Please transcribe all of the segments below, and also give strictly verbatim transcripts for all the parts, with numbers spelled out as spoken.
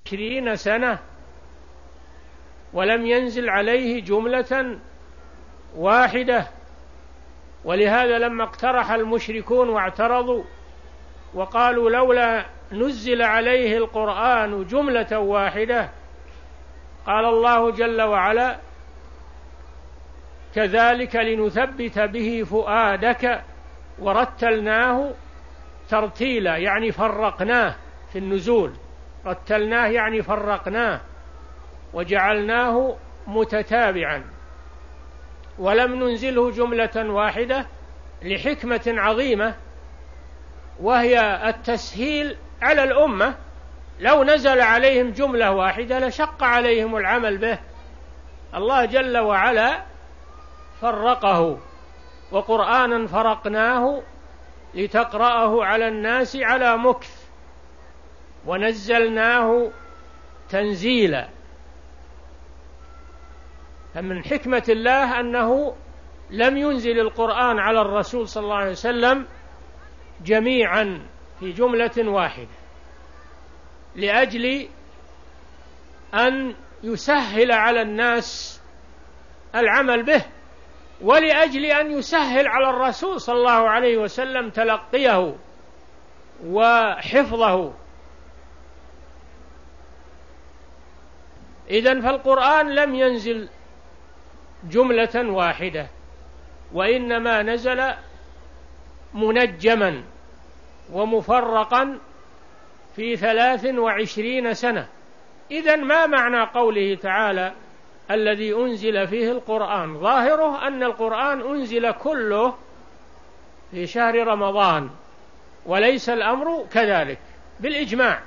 عشرين سنة ولم ينزل عليه جملة واحدة. ولهذا لما اقترح المشركون واعترضوا وقالوا لولا نزل عليه القرآن جملة واحدة، قال الله جل وعلا: كذلك لنثبت به فؤادك ورتلناه ترتيلا، يعني فرقناه في النزول، رتلناه يعني فرقناه وجعلناه متتابعا، ولم ننزله جملة واحدة لحكمة عظيمة، وهي التسهيل على الأمة. لو نزل عليهم جملة واحدة لشق عليهم العمل به. الله جل وعلا فرقه، وقرآنا فرقناه لتقرأه على الناس على مكث، ونزلناه تنزيلا. فمن حكمة الله أنه لم ينزل القرآن على الرسول صلى الله عليه وسلم جميعا في جملة واحدة، لأجل أن يسهل على الناس العمل به، ولأجل أن يسهل على الرسول صلى الله عليه وسلم تلقيه وحفظه. إذن فالقرآن لم ينزل جملة واحدة، وإنما نزل منجما ومفرقا في ثلاث وعشرين سنة. إذن ما معنى قوله تعالى الذي أنزل فيه القرآن؟ ظاهره أن القرآن أنزل كله في شهر رمضان، وليس الأمر كذلك بالإجماع.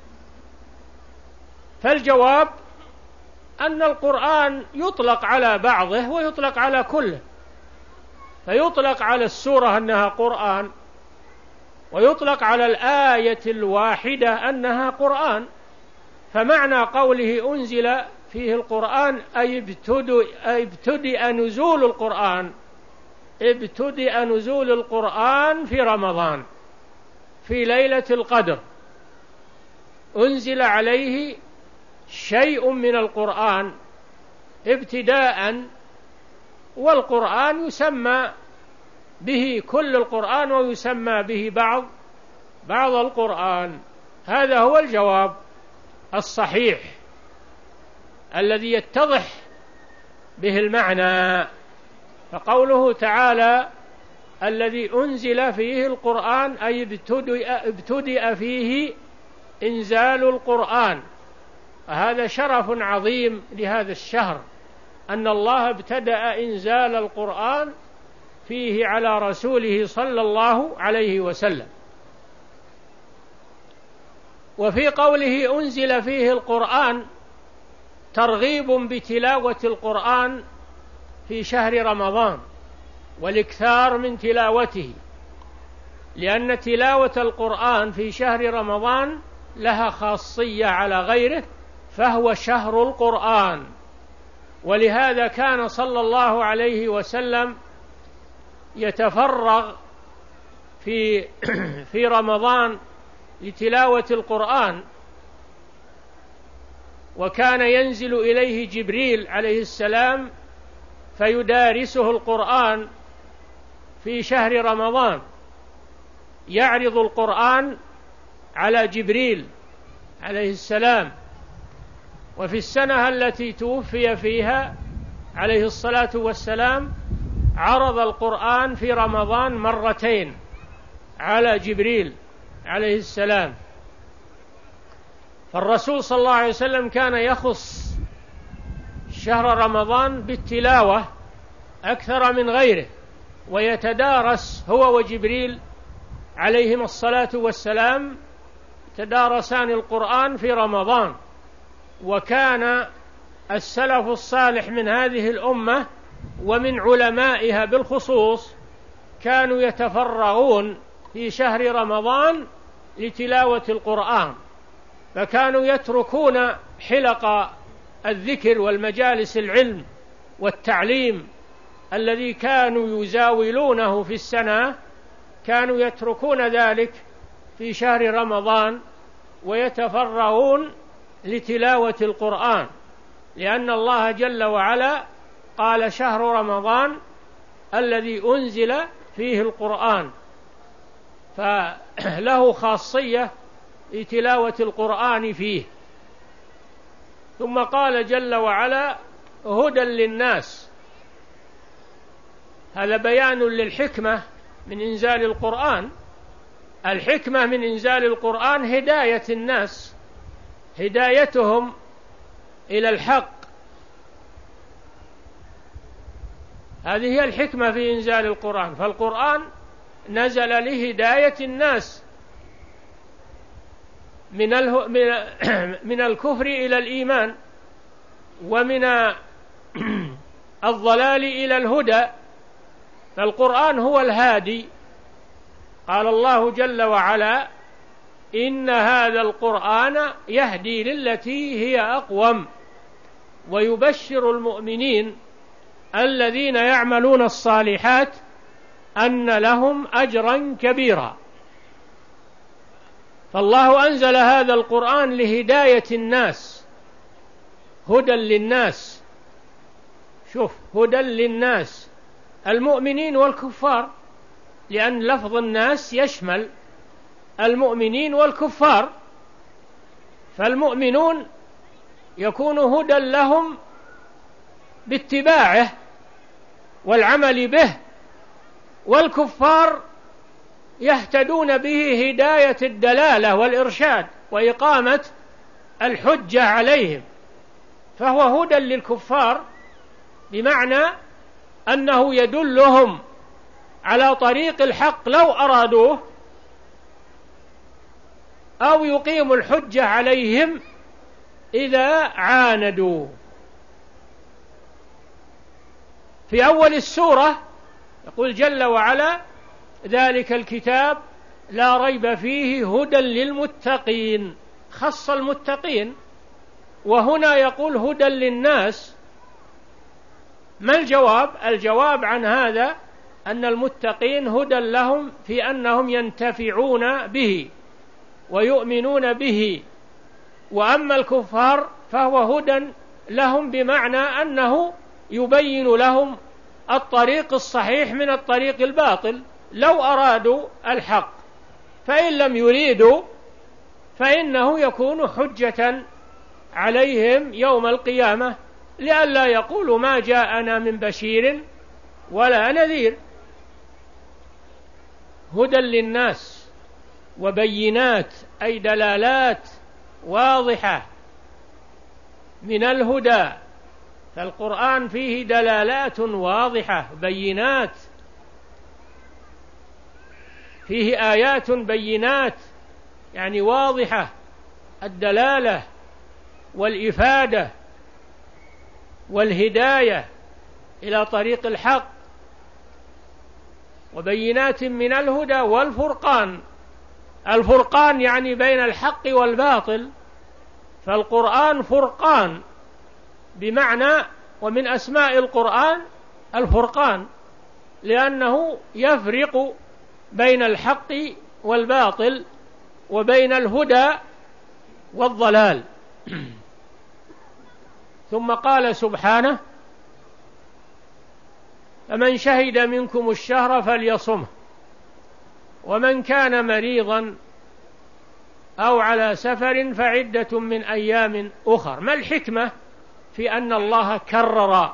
فالجواب أن القرآن يطلق على بعضه ويطلق على كله، فيطلق على السورة أنها قرآن، ويطلق على الآية الواحدة أنها قرآن. فمعنى قوله أنزل فيه القرآن أي ابتدأ نزول القرآن، ابتدأ نزول القرآن في رمضان في ليلة القدر، أنزل عليه شيء من القرآن ابتداء، والقرآن يسمى به كل القرآن ويسمى به بعض بعض القرآن. هذا هو الجواب الصحيح الذي يتضح به المعنى. فقوله تعالى الذي أنزل فيه القرآن أي ابتدأ فيه إنزال القرآن. هذا شرف عظيم لهذا الشهر، أن الله ابتدأ إنزال القرآن فيه على رسوله صلى الله عليه وسلم. وفي قوله أنزل فيه القرآن ترغيب بتلاوة القرآن في شهر رمضان والإكثار من تلاوته، لأن تلاوة القرآن في شهر رمضان لها خاصية على غيره، فهو شهر القرآن. ولهذا كان صلى الله عليه وسلم يتفرغ في في رمضان لتلاوة القرآن، وكان ينزل إليه جبريل عليه السلام فيدارسه القرآن في شهر رمضان، يعرض القرآن على جبريل عليه السلام. وفي السنة التي توفي فيها عليه الصلاة والسلام عرض القرآن في رمضان مرتين على جبريل عليه السلام. فالرسول صلى الله عليه وسلم كان يخص شهر رمضان بالتلاوة أكثر من غيره، ويتدارس هو وجبريل عليهما الصلاة والسلام، تدارسان القرآن في رمضان. وكان السلف الصالح من هذه الأمة ومن علمائها بالخصوص كانوا يتفرغون في شهر رمضان لتلاوة القرآن، فكانوا يتركون حلق الذكر والمجالس العلم والتعليم الذي كانوا يزاولونه في السنة، كانوا يتركون ذلك في شهر رمضان ويتفرغون لتلاوة القرآن، لأن الله جل وعلا قال شهر رمضان الذي أنزل فيه القرآن، فله خاصية لتلاوة القرآن فيه. ثم قال جل وعلا هدى للناس، هذا بيان للحكمة من إنزال القرآن. الحكمة من إنزال القرآن هداية الناس، هدايتهم إلى الحق، هذه هي الحكمة في إنزال القرآن. فالقرآن نزل لهداية الناس من من الكفر إلى الإيمان، ومن الضلال إلى الهدى، فالقرآن هو الهادي. قال الله جل وعلا إن هذا القرآن يهدي للتي هي أقوم ويبشر المؤمنين الذين يعملون الصالحات أن لهم أجرا كبيرا. فالله أنزل هذا القرآن لهداية الناس، هدى للناس. شوف، هدى للناس، المؤمنين والكفار، لأن لفظ الناس يشمل المؤمنين والكفار. فالمؤمنون يكون هدى لهم باتباعه والعمل به، والكفار يهتدون به هداية الدلالة والإرشاد وإقامة الحجة عليهم. فهو هدى للكفار بمعنى أنه يدلهم على طريق الحق لو أرادوه، أو يقيم الحجة عليهم إذا عاندوا. في أول السورة يقول جل وعلا ذلك الكتاب لا ريب فيه هدى للمتقين، خص المتقين، وهنا يقول هدى للناس. ما الجواب؟ الجواب عن هذا أن المتقين هدى لهم في أنهم ينتفعون به ويؤمنون به، وأما الكفار فهو هدى لهم بمعنى أنه يبين لهم الطريق الصحيح من الطريق الباطل لو أرادوا الحق، فإن لم يريدوا فإنه يكون حجة عليهم يوم القيامة، لئلا يقولوا ما جاءنا من بشير ولا نذير. هدى للناس وبينات، أي دلالات واضحة من الهدى. فالقرآن فيه دلالات واضحة بينات، فيه آيات بينات يعني واضحة الدلالة والإفادة والهداية إلى طريق الحق، وبينات من الهدى والفرقان. الفرقان يعني بين الحق والباطل، فالقرآن فرقان بمعنى، ومن أسماء القرآن الفرقان، لأنه يفرق بين الحق والباطل وبين الهدى والضلال. ثم قال سبحانه فمن شهد منكم الشهر فليصمه ومن كان مريضا أو على سفر فعدة من أيام أخر. ما الحكمة في أن الله كرر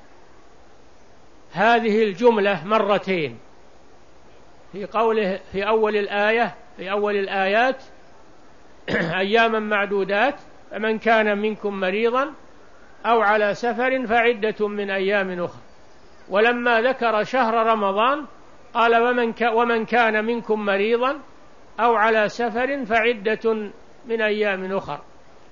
هذه الجملة مرتين في قوله في أول الآية في أول الآيات أياما معدودات، فمن كان منكم مريضا أو على سفر فعدة من أيام أخر، ولما ذكر شهر رمضان قال ومن, ومن كان منكم مريضا أو على سفر فعدة من أيام أخر.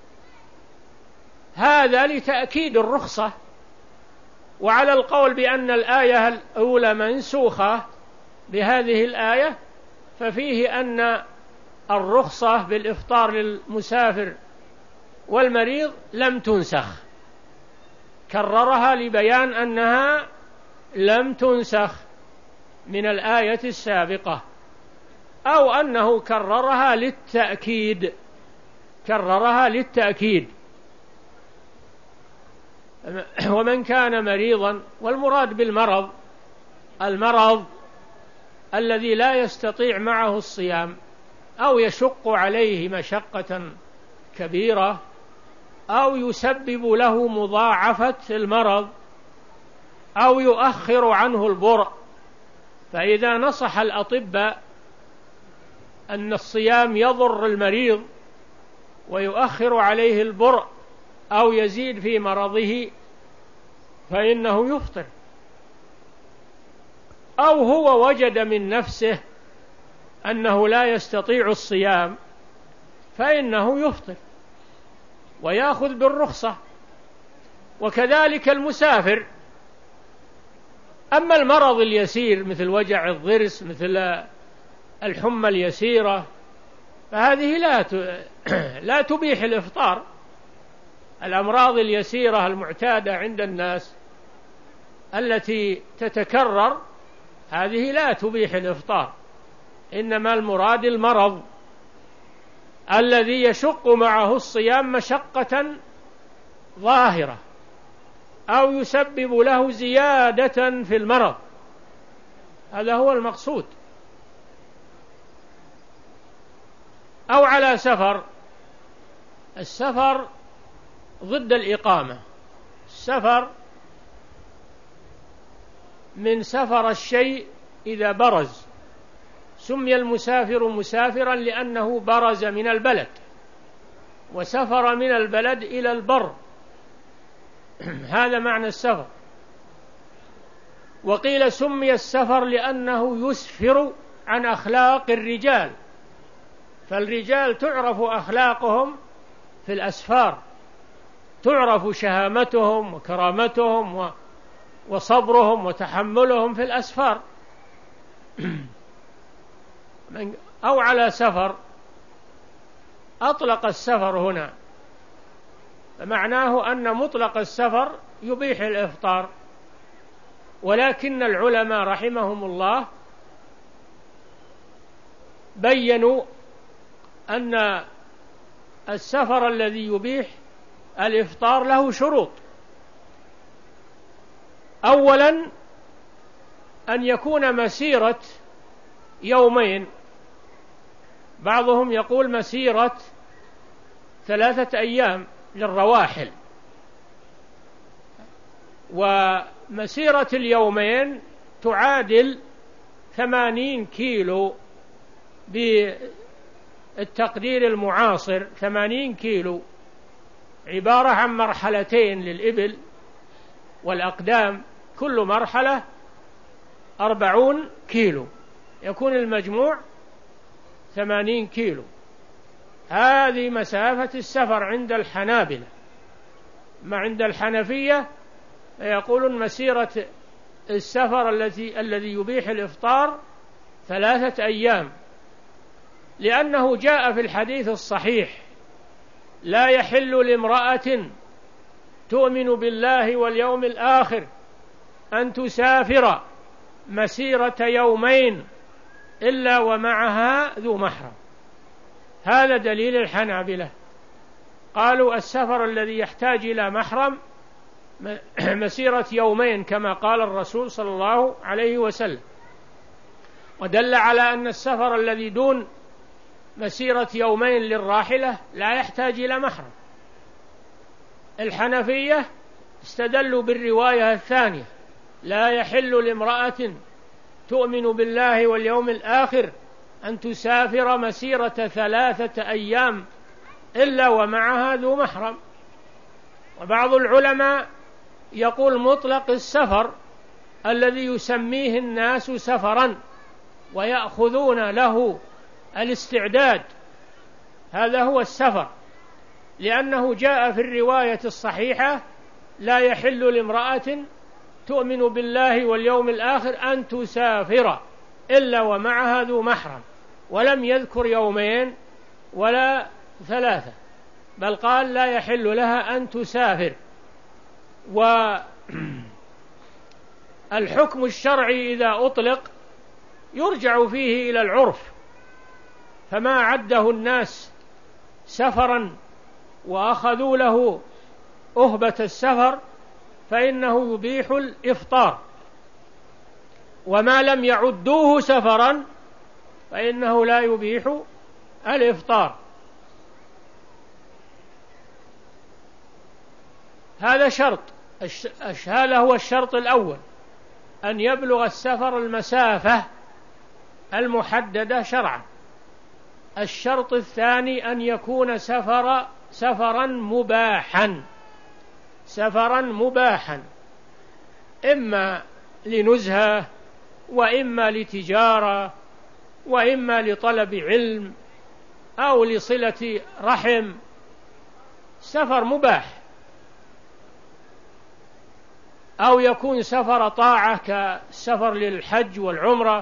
هذا لتأكيد الرخصة. وعلى القول بأن الآية الأولى منسوخة بهذه الآية، ففيه أن الرخصة بالإفطار للمسافر والمريض لم تنسخ، كررها لبيان أنها لم تنسخ من الآية السابقة، أو أنه كررها للتأكيد كررها للتأكيد ومن كان مريضا، والمراد بالمرض المرض الذي لا يستطيع معه الصيام أو يشق عليه مشقة كبيرة أو يسبب له مضاعفة المرض أو يؤخر عنه البرء. فإذا نصح الأطباء أن الصيام يضر المريض ويؤخر عليه البرء أو يزيد في مرضه فإنه يفطر، أو هو وجد من نفسه أنه لا يستطيع الصيام فإنه يفطر ويأخذ بالرخصة. وكذلك المسافر. أما المرض اليسير مثل وجع الضرس، مثل الحمى اليسيرة، فهذه لا لا تبيح الإفطار. الأمراض اليسيرة المعتادة عند الناس التي تتكرر هذه لا تبيح الإفطار، إنما المراد المرض الذي يشق معه الصيام مشقة ظاهرة أو يسبب له زيادة في المرض، هذا هو المقصود. أو على سفر. السفر ضد الإقامة. السفر من سفر الشيء إذا برز، سمي المسافر مسافرا لأنه برز من البلد وسفر من البلد إلى البر، هذا معنى السفر. وقيل سمي السفر لأنه يسفر عن أخلاق الرجال، فالرجال تعرف أخلاقهم في الأسفار، تعرف شهامتهم وكرامتهم وصبرهم وتحملهم في الأسفار. أو على سفر. أطلق السفر هنا، معناه أن مطلق السفر يبيح الإفطار، ولكن العلماء رحمهم الله بيّنوا أن السفر الذي يبيح الإفطار له شروط. أولا أن يكون مسيرة يومين، بعضهم يقول مسيرة ثلاثة أيام للرواحل، ومسيرة اليومين تعادل ثمانين كيلو بالتقدير المعاصر. ثمانين كيلو عبارة عن مرحلتين للإبل والأقدام، كل مرحلة أربعون كيلو، يكون المجموع ثمانين كيلو. هذه مسافة السفر عند الحنابلة. ما عند الحنفية يقولون مسيرة السفر الذي الذي يبيح الإفطار ثلاثة أيام، لأنه جاء في الحديث الصحيح: لا يحل لامرأة تؤمن بالله واليوم الآخر أن تسافر مسيرة يومين إلا ومعها ذو محرم. هذا دليل الحنابلة، قالوا السفر الذي يحتاج إلى محرم مسيرة يومين كما قال الرسول صلى الله عليه وسلم، ودل على أن السفر الذي دون مسيرة يومين للراحلة لا يحتاج إلى محرم. الحنفية استدلوا بالرواية الثانية: لا يحل لامرأة تؤمن بالله واليوم الآخر أن تسافر مسيرة ثلاثة أيام إلا ومعها ذو محرم. وبعض العلماء يقول مطلق السفر الذي يسميه الناس سفرا ويأخذون له الاستعداد، هذا هو السفر، لأنه جاء في الرواية الصحيحة: لا يحل لامرأة تؤمن بالله واليوم الآخر أن تسافر إلا ومعها ذو محرم، ولم يذكر يومين ولا ثلاثة، بل قال لا يحل لها أن تسافر. والحكم الشرعي إذا أطلق يرجع فيه إلى العرف، فما عده الناس سفرا وأخذوا له أهبة السفر فإنه يبيح الإفطار، وما لم يعدوه سفرا فإنه لا يبيح الإفطار. هذا شرط، هذا هو الشرط الأول، أن يبلغ السفر المسافة المحددة شرعا. الشرط الثاني أن يكون سفر سفرا مباحا، سفرا مباحا، إما لنزهة وإما لتجارة وإما لطلب علم أو لصلة رحم، سفر مباح، أو يكون سفر طاعة كالسفر للحج والعمرة.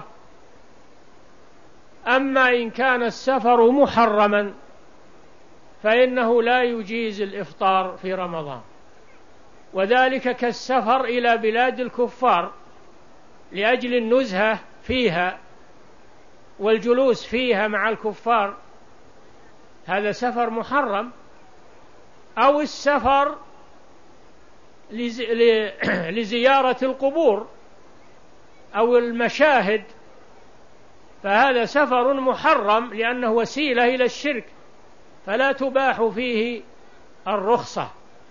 أما إن كان السفر محرما فإنه لا يجيز الإفطار في رمضان، وذلك كالسفر إلى بلاد الكفار لأجل النزهة فيها والجلوس فيها مع الكفار، هذا سفر محرم. أو السفر لزيارة القبور أو المشاهد، فهذا سفر محرم لأنه وسيلة إلى الشرك، فلا تباح فيه الرخصة.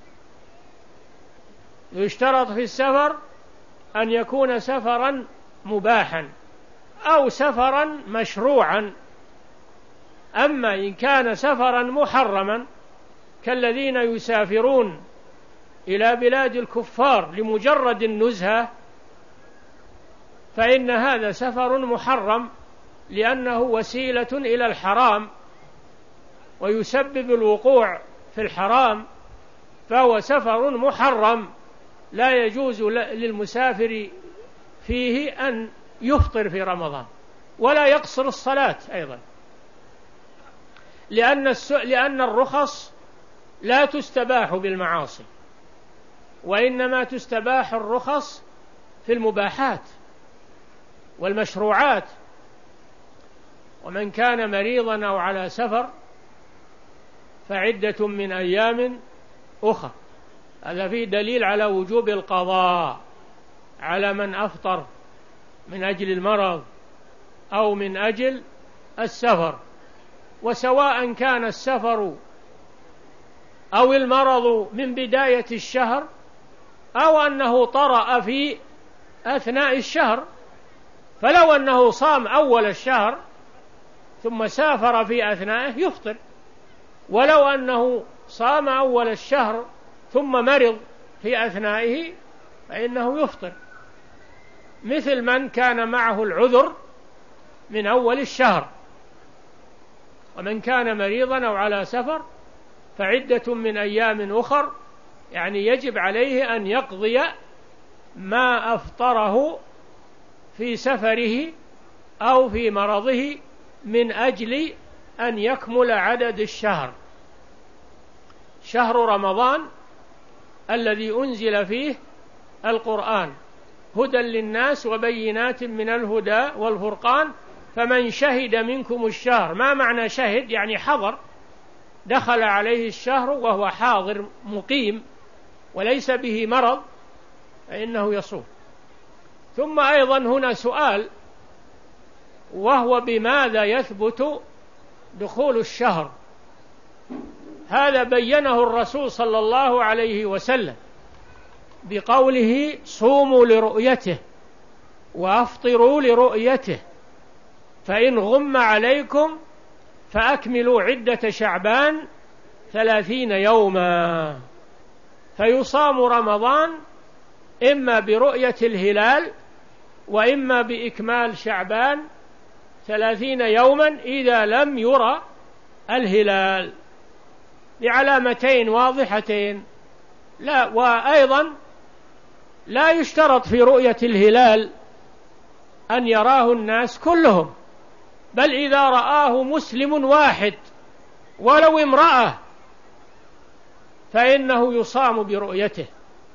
يشترط في السفر أن يكون سفرا مباحا أو سفرا مشروعا. أما إن كان سفرا محرما كالذين يسافرون إلى بلاد الكفار لمجرد النزهة، فإن هذا سفر محرم لأنه وسيلة إلى الحرام ويسبب الوقوع في الحرام، فهو سفر محرم لا يجوز للمسافر فيه أن يفطر في رمضان ولا يقصر الصلاة أيضا، لأن لأن الرخص لا تستباح بالمعاصي، وإنما تستباح الرخص في المباحات والمشروعات. ومن كان مريضا أو على سفر فعدة من أيام أخرى، هذا فيه دليل على وجوب القضاء على من أفطر من أجل المرض أو من أجل السفر. وسواء كان السفر أو المرض من بداية الشهر أو أنه طرأ في أثناء الشهر، فلو أنه صام أول الشهر ثم سافر في أثنائه يفطر، ولو أنه صام أول الشهر ثم مرض في أثنائه فإنه يفطر، مثل من كان معه العذر من أول الشهر. ومن كان مريضا أو على سفر فعدة من أيام أخر، يعني يجب عليه أن يقضي ما أفطره في سفره أو في مرضه من أجل أن يكمل عدد الشهر، شهر رمضان الذي أنزل فيه القرآن هدى للناس وبينات من الهدى والفرقان، فمن شهد منكم الشهر. ما معنى شهد؟ يعني حضر، دخل عليه الشهر وهو حاضر مقيم وليس به مرض فإنه يصوم. ثم أيضا هنا سؤال، وهو بماذا يثبت دخول الشهر؟ هذا بينه الرسول صلى الله عليه وسلم بقوله صوموا لرؤيته وأفطروا لرؤيته، فإن غم عليكم فأكملوا عدة شعبان ثلاثين يوما. فيصام رمضان إما برؤية الهلال وإما بإكمال شعبان ثلاثين يوما إذا لم يرى الهلال، بعلامتين واضحتين. لا، وأيضا لا يشترط في رؤية الهلال أن يراه الناس كلهم، بل إذا رآه مسلم واحد ولو امرأة فإنه يصام برؤيته،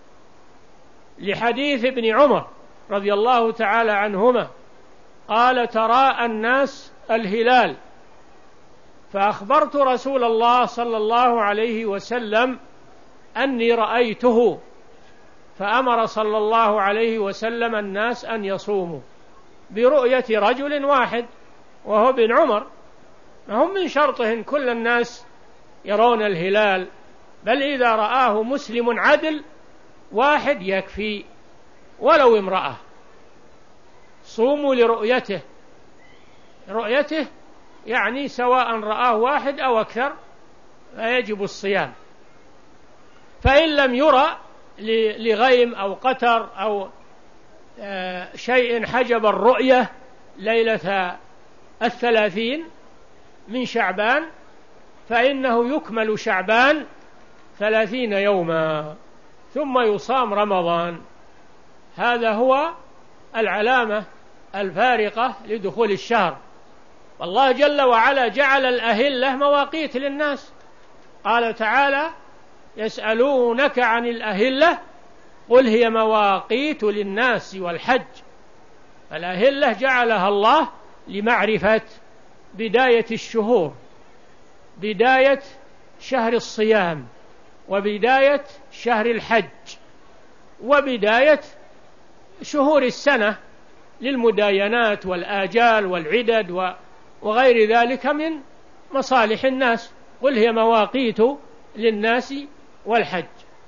لحديث ابن عمر رضي الله تعالى عنهما قال تراءى الناس الهلال فأخبرت رسول الله صلى الله عليه وسلم أني رأيته، فأمر صلى الله عليه وسلم الناس أن يصوموا برؤية رجل واحد وهو ابن عمر، هم من شرطهم كل الناس يرون الهلال، بل إذا رآه مسلم عدل واحد يكفي ولو امرأة. صوموا لرؤيته، رؤيته يعني سواء رآه واحد أو أكثر فيجب الصيام. فإن لم يرى لغيم أو قتر أو شيء حجب الرؤية ليلة الثلاثين من شعبان فإنه يكمل شعبان ثلاثين يوما ثم يصام رمضان. هذا هو العلامة الفارقة لدخول الشهر. والله جل وعلا جعل الأهلة مواقيت للناس، قال تعالى: يسألونك عن الأهلة قل هي مواقيت للناس والحج. الأهلة جعلها الله لمعرفة بداية الشهور، بداية شهر الصيام، وبداية شهر الحج، وبداية شهور السنة للمداينات والآجال والعدد وغير ذلك من مصالح الناس. قل هي مواقيت للناس والحج.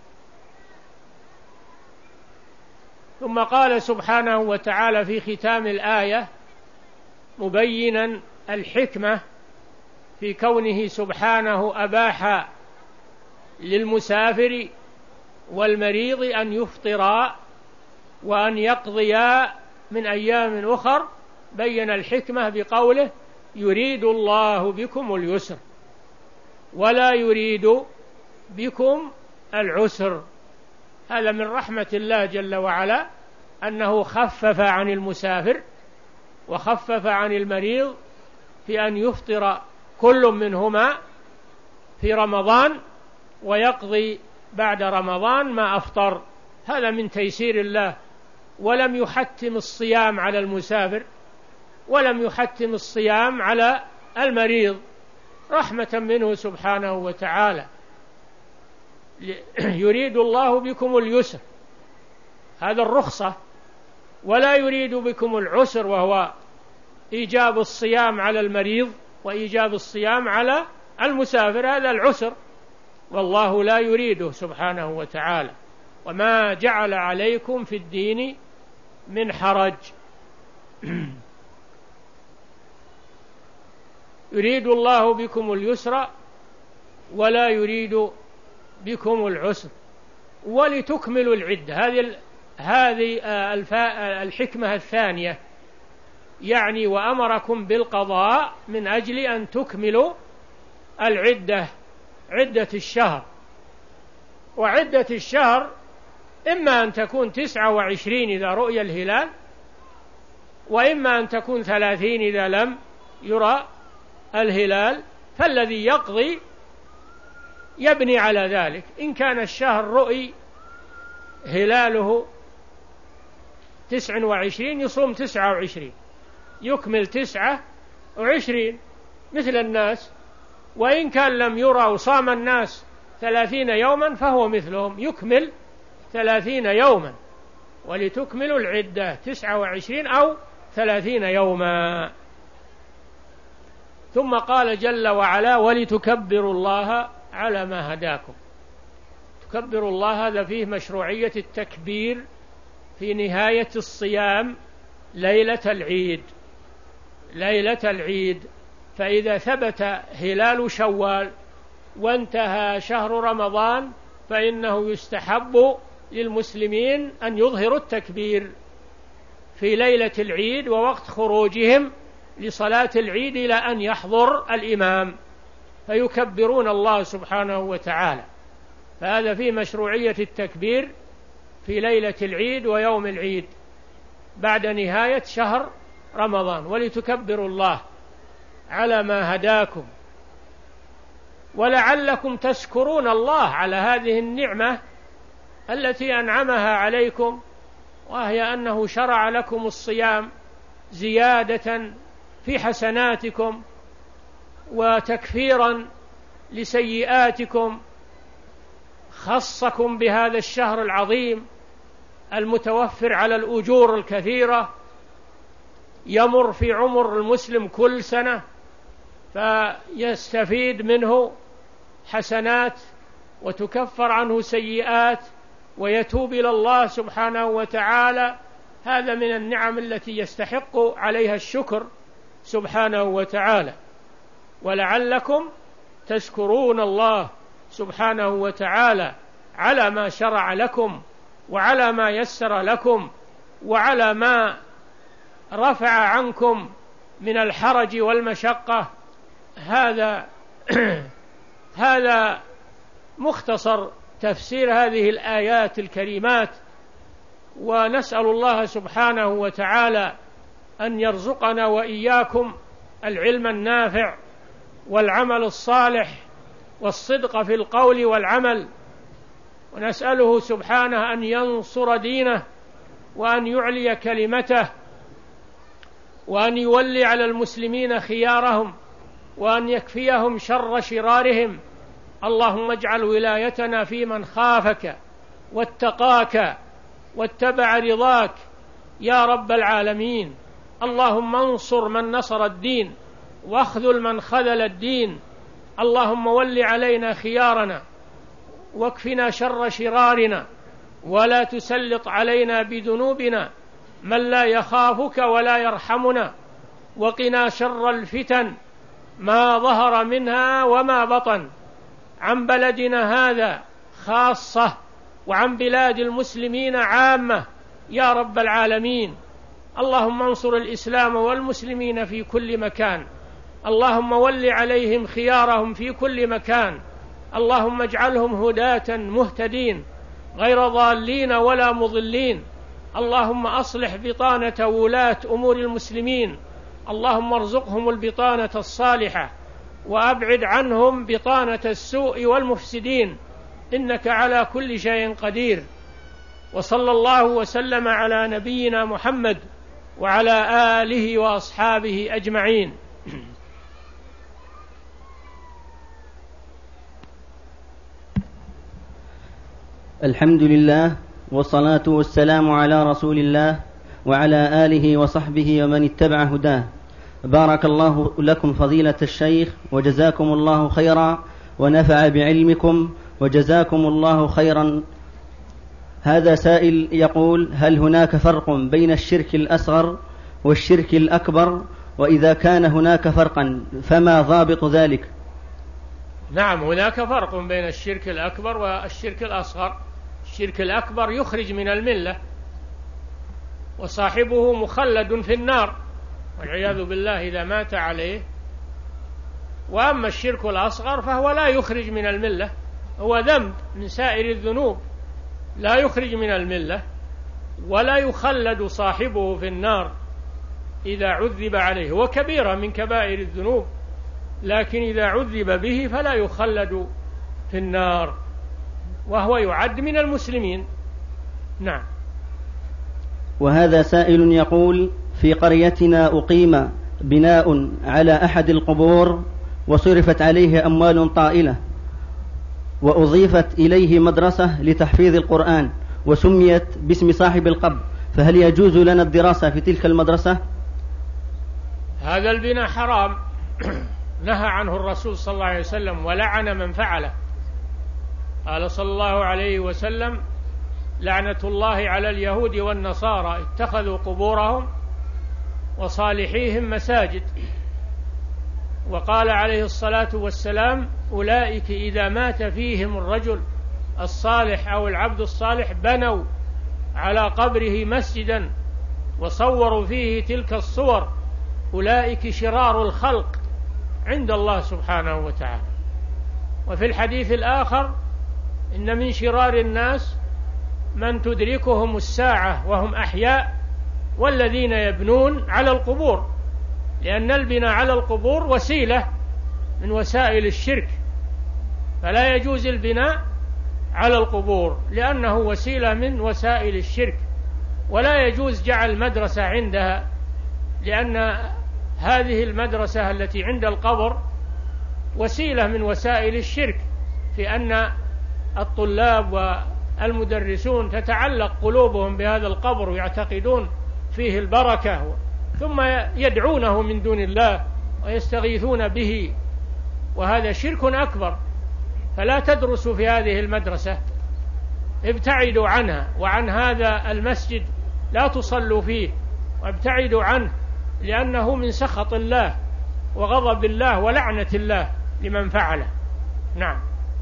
ثم قال سبحانه وتعالى في ختام الآية مبينا الحكمة في كونه سبحانه أباح للمسافر والمريض أن يفطرا وأن يقضيا من أيام أخر، بين الحكمة بقوله: يريد الله بكم اليسر ولا يريد بكم العسر. هذا من رحمة الله جل وعلا أنه خفف عن المسافر وخفف عن المريض في أن يفطر كل منهما في رمضان ويقضي بعد رمضان ما أفطر. هذا من تيسير الله، ولم يحتم الصيام على المسافر ولم يحتم الصيام على المريض، رحمة منه سبحانه وتعالى. يريد الله بكم اليسر، هذا الرخصة، ولا يريد بكم العسر، وهو إيجاب الصيام على المريض وإيجاب الصيام على المسافر، هذا العسر، والله لا يريده سبحانه وتعالى. وما جعل عليكم في الدين من حرج. يريد الله بكم اليسر ولا يريد بكم العسر ولتكملوا العدة. هذه هذه الحكمة الثانية، يعني وأمركم بالقضاء من أجل أن تكملوا العدة، عدة الشهر. وعدة الشهر إما أن تكون تسعة وعشرين إذا رؤي الهلال، وإما أن تكون ثلاثين إذا لم يرى الهلال، فالذي يقضي يبني على ذلك. إن كان الشهر رؤي هلاله تسعة وعشرين يصوم تسعة وعشرين، يكمل تسعة وعشرين مثل الناس. وإن كان لم يرى وصام الناس ثلاثين يوما فهو مثلهم، يكمل ثلاثين يوما، ولتكملوا العدة تسعة وعشرين أو ثلاثين يوما. ثم قال جل وعلا: ولتكبروا الله على ما هداكم. تكبروا الله، هذا فيه مشروعية التكبير في نهاية الصيام ليلة العيد، ليلة العيد. فإذا ثبت هلال شوال وانتهى شهر رمضان فإنه يستحب للمسلمين أن يظهروا التكبير في ليلة العيد ووقت خروجهم لصلاة العيد إلى أن يحضر الإمام، فيكبرون الله سبحانه وتعالى. فهذا فيه مشروعية التكبير في ليلة العيد ويوم العيد بعد نهاية شهر رمضان. ولتكبروا الله على ما هداكم ولعلكم تشكرون الله على هذه النعمة التي أنعمها عليكم، وهي أنه شرع لكم الصيام زيادة في حسناتكم وتكفيرا لسيئاتكم، خصكم بهذا الشهر العظيم المتوفر على الأجور الكثيرة يمر في عمر المسلم كل سنة، فيستفيد منه حسنات وتكفر عنه سيئات ويتوب إلى الله سبحانه وتعالى. هذا من النعم التي يستحق عليها الشكر سبحانه وتعالى. ولعلكم تشكرون الله سبحانه وتعالى على ما شرع لكم وعلى ما يسر لكم وعلى ما رفع عنكم من الحرج والمشقة. هذا هذا مختصر تفسير هذه الآيات الكريمات، ونسأل الله سبحانه وتعالى أن يرزقنا وإياكم العلم النافع والعمل الصالح والصدق في القول والعمل، ونسأله سبحانه أن ينصر دينه وأن يعلي كلمته وأن يولي على المسلمين خيارهم وأن يكفيهم شر شرارهم. اللهم اجعل ولايتنا في من خافك واتقاك واتبع رضاك يا رب العالمين. اللهم انصر من نصر الدين واخذل من خذل الدين. اللهم ول علينا خيارنا واكفنا شر شرارنا، ولا تسلط علينا بذنوبنا من لا يخافك ولا يرحمنا. وقنا شر الفتن ما ظهر منها وما بطن، عن بلدنا هذا خاصة وعن بلاد المسلمين عامة يا رب العالمين. اللهم انصر الإسلام والمسلمين في كل مكان. اللهم ول عليهم خيارهم في كل مكان. اللهم اجعلهم هداة مهتدين غير ضالين ولا مضلين. اللهم أصلح بطانة ولاة أمور المسلمين. اللهم ارزقهم البطانة الصالحة وأبعد عنهم بطانة السوء والمفسدين، إنك على كل شيء قدير. وصلى الله وسلم على نبينا محمد وعلى آله وأصحابه أجمعين. الحمد لله والصلاة والسلام على رسول الله وعلى آله وصحبه ومن اتبع هداه. بارك الله لكم فضيلة الشيخ وجزاكم الله خيرا ونفع بعلمكم وجزاكم الله خيرا. هذا سائل يقول: هل هناك فرق بين الشرك الأصغر والشرك الأكبر؟ وإذا كان هناك فرقا فما ضابط ذلك؟ نعم، هناك فرق بين الشرك الأكبر والشرك الأصغر. الشرك الأكبر يخرج من الملة وصاحبه مخلد في النار والعياذ بالله إذا مات عليه. وأما الشرك الأصغر فهو لا يخرج من الملة، هو ذنب من سائر الذنوب لا يخرج من الملة ولا يخلد صاحبه في النار إذا عذب عليه. هو كبيرة من كبائر الذنوب، لكن إذا عذب به فلا يخلد في النار وهو يعد من المسلمين. نعم. وهذا سائل يقول: في قريتنا أقيم بناء على أحد القبور وصرفت عليه أموال طائلة، وأضيفت إليه مدرسة لتحفيظ القرآن وسميت باسم صاحب القبر، فهل يجوز لنا الدراسة في تلك المدرسة؟ هذا البناء حرام نهى عنه الرسول صلى الله عليه وسلم ولعن من فعله. قال صلى الله عليه وسلم: لعنة الله على اليهود والنصارى اتخذوا قبورهم وصالحيهم مساجد. وقال عليه الصلاة والسلام: أولئك إذا مات فيهم الرجل الصالح أو العبد الصالح بنوا على قبره مسجدا وصوروا فيه تلك الصور، أولئك شرار الخلق عند الله سبحانه وتعالى. وفي الحديث الآخر: إن من شرار الناس من تدركهم الساعة وهم أحياء والذين يبنون على القبور، لأن البناء على القبور وسيلة من وسائل الشرك، فلا يجوز البناء على القبور لأنه وسيلة من وسائل الشرك. ولا يجوز جعل مدرسة عندها، لأن هذه المدرسة التي عند القبر وسيلة من وسائل الشرك، في أن الطلاب المدرسون تتعلق قلوبهم بهذا القبر ويعتقدون فيه البركة، ثم يدعونه من دون الله ويستغيثون به، وهذا شرك أكبر. فلا تدرسوا في هذه المدرسة، ابتعدوا عنها، وعن هذا المسجد لا تصلوا فيه، وابتعدوا عنه، لأنه من سخط الله وغضب الله ولعنة الله لمن فعله. نعم.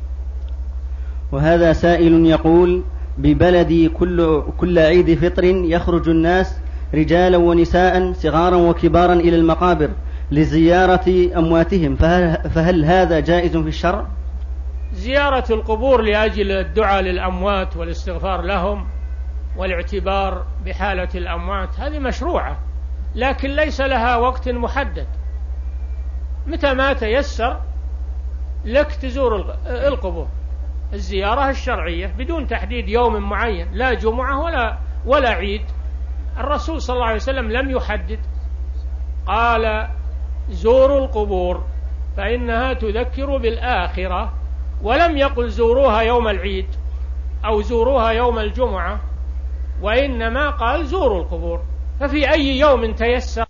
وهذا سائل يقول: ببلدي كل, كل عيد فطر يخرج الناس رجالا ونساء صغارا وكبارا إلى المقابر لزيارة أمواتهم، فهل, فهل هذا جائز في الشرع؟ زيارة القبور لأجل الدعاء للأموات والاستغفار لهم والاعتبار بحالة الأموات هذه مشروعة، لكن ليس لها وقت محدد. متى ما تيسر لك تزور القبور، الزيارة الشرعية بدون تحديد يوم معين، لا جمعة ولا ولا عيد. الرسول صلى الله عليه وسلم لم يحدد، قال: زوروا القبور فإنها تذكر بالآخرة، ولم يقل زوروها يوم العيد أو زوروها يوم الجمعة، وإنما قال زوروا القبور. ففي أي يوم تيسر